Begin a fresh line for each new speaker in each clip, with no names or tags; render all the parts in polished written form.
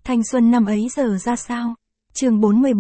Thanh xuân năm ấy giờ ra sao? Chương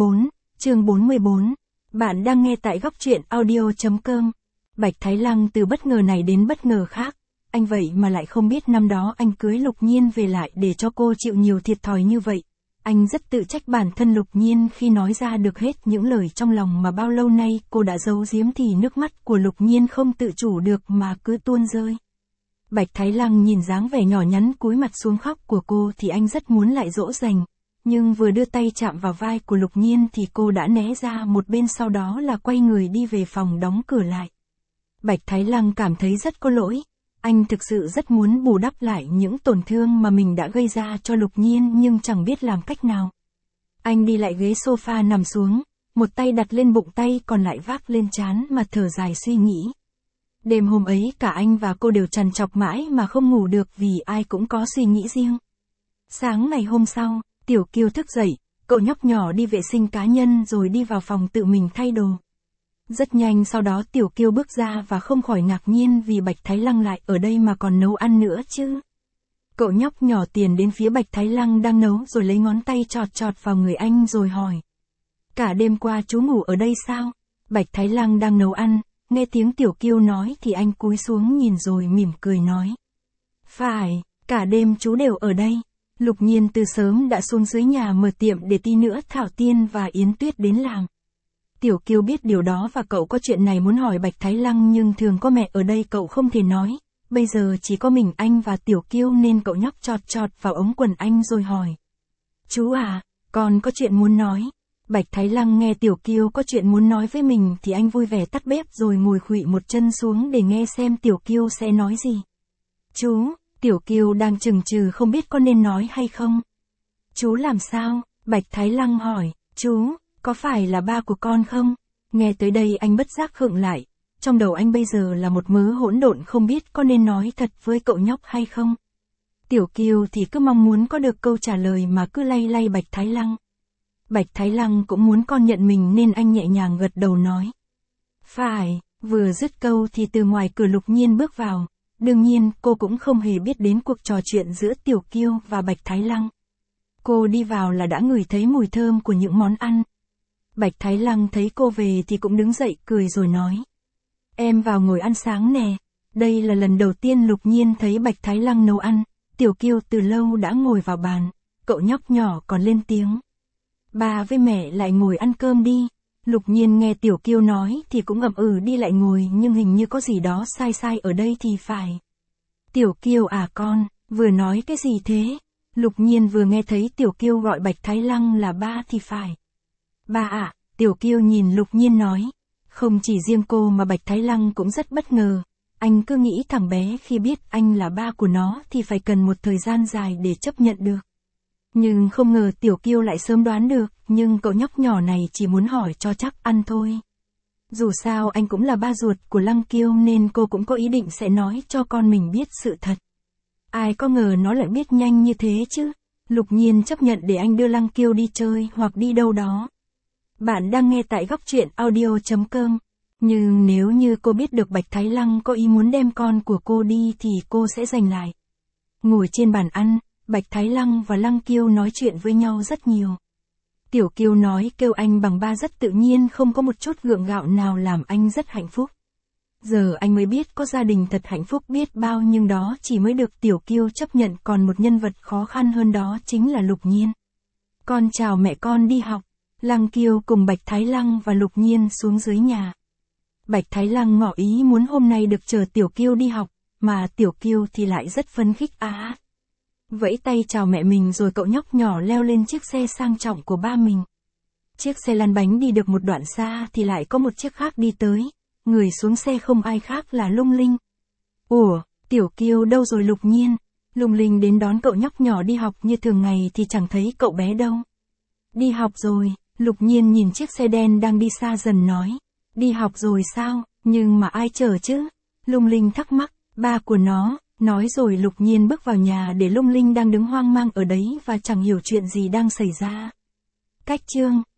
44. Bạn đang nghe tại góc truyện audio.com. Bạch Thái Lăng từ bất ngờ này đến bất ngờ khác. Anh vậy mà lại không biết năm đó anh cưới Lục Nhiên về lại để cho cô chịu nhiều thiệt thòi như vậy. Anh rất tự trách bản thân Lục Nhiên khi nói ra được hết những lời trong lòng mà bao lâu nay cô đã giấu giếm, thì nước mắt của Lục Nhiên không tự chủ được mà cứ tuôn rơi. Bạch Thái Lăng nhìn dáng vẻ nhỏ nhắn cúi mặt xuống khóc của cô thì anh rất muốn lại dỗ dành. Nhưng vừa đưa tay chạm vào vai của Lục Nhiên thì cô đã né ra một bên, sau đó là quay người đi về phòng đóng cửa lại. Bạch Thái Lăng cảm thấy rất có lỗi. Anh thực sự rất muốn bù đắp lại những tổn thương mà mình đã gây ra cho Lục Nhiên nhưng chẳng biết làm cách nào. Anh đi lại ghế sofa nằm xuống, một tay đặt lên bụng, tay còn lại vác lên trán mà thở dài suy nghĩ. Đêm hôm ấy cả anh và cô đều trằn trọc mãi mà không ngủ được vì ai cũng có suy nghĩ riêng. Sáng ngày hôm sau, Tiểu Kiêu thức dậy, cậu nhóc nhỏ đi vệ sinh cá nhân rồi đi vào phòng tự mình thay đồ. Rất nhanh sau đó Tiểu Kiêu bước ra và không khỏi ngạc nhiên vì Bạch Thái Lăng lại ở đây mà còn nấu ăn nữa chứ. Cậu nhóc nhỏ tiến đến phía Bạch Thái Lăng đang nấu rồi lấy ngón tay chọt chọt vào người anh rồi hỏi. Cả đêm qua chú ngủ ở đây sao? Bạch Thái Lăng đang nấu ăn, nghe tiếng Tiểu Kiêu nói thì anh cúi xuống nhìn rồi mỉm cười nói. Phải, cả đêm chú đều ở đây. Lục Nhiên từ sớm đã xuống dưới nhà mở tiệm để tí nữa Thảo Tiên và Yến Tuyết đến làm. Tiểu Kiêu biết điều đó và cậu có chuyện này muốn hỏi Bạch Thái Lăng nhưng thường có mẹ ở đây cậu không thể nói. Bây giờ chỉ có mình anh và Tiểu Kiêu nên cậu nhóc chọt chọt vào ống quần anh rồi hỏi. Chú à, con có chuyện muốn nói. Bạch Thái Lăng nghe Tiểu Kiêu có chuyện muốn nói với mình thì anh vui vẻ tắt bếp rồi ngồi khuỵu một chân xuống để nghe xem Tiểu Kiêu sẽ nói gì. Chú, Tiểu Kiêu đang chừng chừ không biết có nên nói hay không. Chú làm sao? Bạch Thái Lăng hỏi. Chú, có phải là ba của con không? Nghe tới đây anh bất giác khựng lại. Trong đầu anh bây giờ là một mớ hỗn độn không biết có nên nói thật với cậu nhóc hay không. Tiểu Kiêu thì cứ mong muốn có được câu trả lời mà cứ lay lay Bạch Thái Lăng. Bạch Thái Lăng cũng muốn con nhận mình nên anh nhẹ nhàng gật đầu nói. Phải, vừa dứt câu thì từ ngoài cửa Lục Nhiên bước vào. Đương nhiên cô cũng không hề biết đến cuộc trò chuyện giữa Tiểu Kiêu và Bạch Thái Lăng. Cô đi vào là đã ngửi thấy mùi thơm của những món ăn. Bạch Thái Lăng thấy cô về thì cũng đứng dậy cười rồi nói. Em vào ngồi ăn sáng nè. Đây là lần đầu tiên Lục Nhiên thấy Bạch Thái Lăng nấu ăn. Tiểu Kiêu từ lâu đã ngồi vào bàn. Cậu nhóc nhỏ còn lên tiếng. Ba với mẹ lại ngồi ăn cơm đi. Lục Nhiên nghe Tiểu Kiêu nói thì cũng ậm ừ đi lại ngồi nhưng hình như có gì đó sai sai ở đây thì phải. Tiểu Kiêu à con, vừa nói cái gì thế? Lục Nhiên vừa nghe thấy Tiểu Kiêu gọi Bạch Thái Lăng là ba thì phải. Ba ạ, Tiểu Kiêu nhìn Lục Nhiên nói. Không chỉ riêng cô mà Bạch Thái Lăng cũng rất bất ngờ. Anh cứ nghĩ thằng bé khi biết anh là ba của nó thì phải cần một thời gian dài để chấp nhận được. Nhưng không ngờ Tiểu Kiêu lại sớm đoán được, nhưng cậu nhóc nhỏ này chỉ muốn hỏi cho chắc ăn thôi. Dù sao anh cũng là ba ruột của Lăng Kiêu nên cô cũng có ý định sẽ nói cho con mình biết sự thật. Ai có ngờ nó lại biết nhanh như thế chứ. Lục Nhiên chấp nhận để anh đưa Lăng Kiêu đi chơi hoặc đi đâu đó. Bạn đang nghe tại góc truyện audio.com. Nhưng nếu như cô biết được Bạch Thái Lăng có ý muốn đem con của cô đi thì cô sẽ giành lại. Ngồi trên bàn ăn, Bạch Thái Lăng và Lăng Kiêu nói chuyện với nhau rất nhiều. Tiểu Kiêu nói kêu anh bằng ba rất tự nhiên, không có một chút gượng gạo nào, làm anh rất hạnh phúc. Giờ anh mới biết có gia đình thật hạnh phúc biết bao, nhưng đó chỉ mới được Tiểu Kiêu chấp nhận, còn một nhân vật khó khăn hơn đó chính là Lục Nhiên. Con chào mẹ, con đi học. Lăng Kiêu cùng Bạch Thái Lăng và Lục Nhiên xuống dưới nhà. Bạch Thái Lăng ngỏ ý muốn hôm nay được chờ Tiểu Kiêu đi học, mà Tiểu Kiêu thì lại rất phấn khích vẫy tay chào mẹ mình rồi cậu nhóc nhỏ leo lên chiếc xe sang trọng của ba mình. Chiếc xe lăn bánh đi được một đoạn xa thì lại có một chiếc khác đi tới. Người xuống xe không ai khác là Lung Linh. Ủa, Tiểu Kiêu đâu rồi Lục Nhiên? Lung Linh đến đón cậu nhóc nhỏ đi học như thường ngày thì chẳng thấy cậu bé đâu. Đi học rồi, Lục Nhiên nhìn chiếc xe đen đang đi xa dần nói. Đi học rồi sao, nhưng mà ai chở chứ? Lung Linh thắc mắc, ba của nó. Nói rồi Lục Nhiên bước vào nhà để Lung Linh đang đứng hoang mang ở đấy và chẳng hiểu chuyện gì đang xảy ra. Cách chương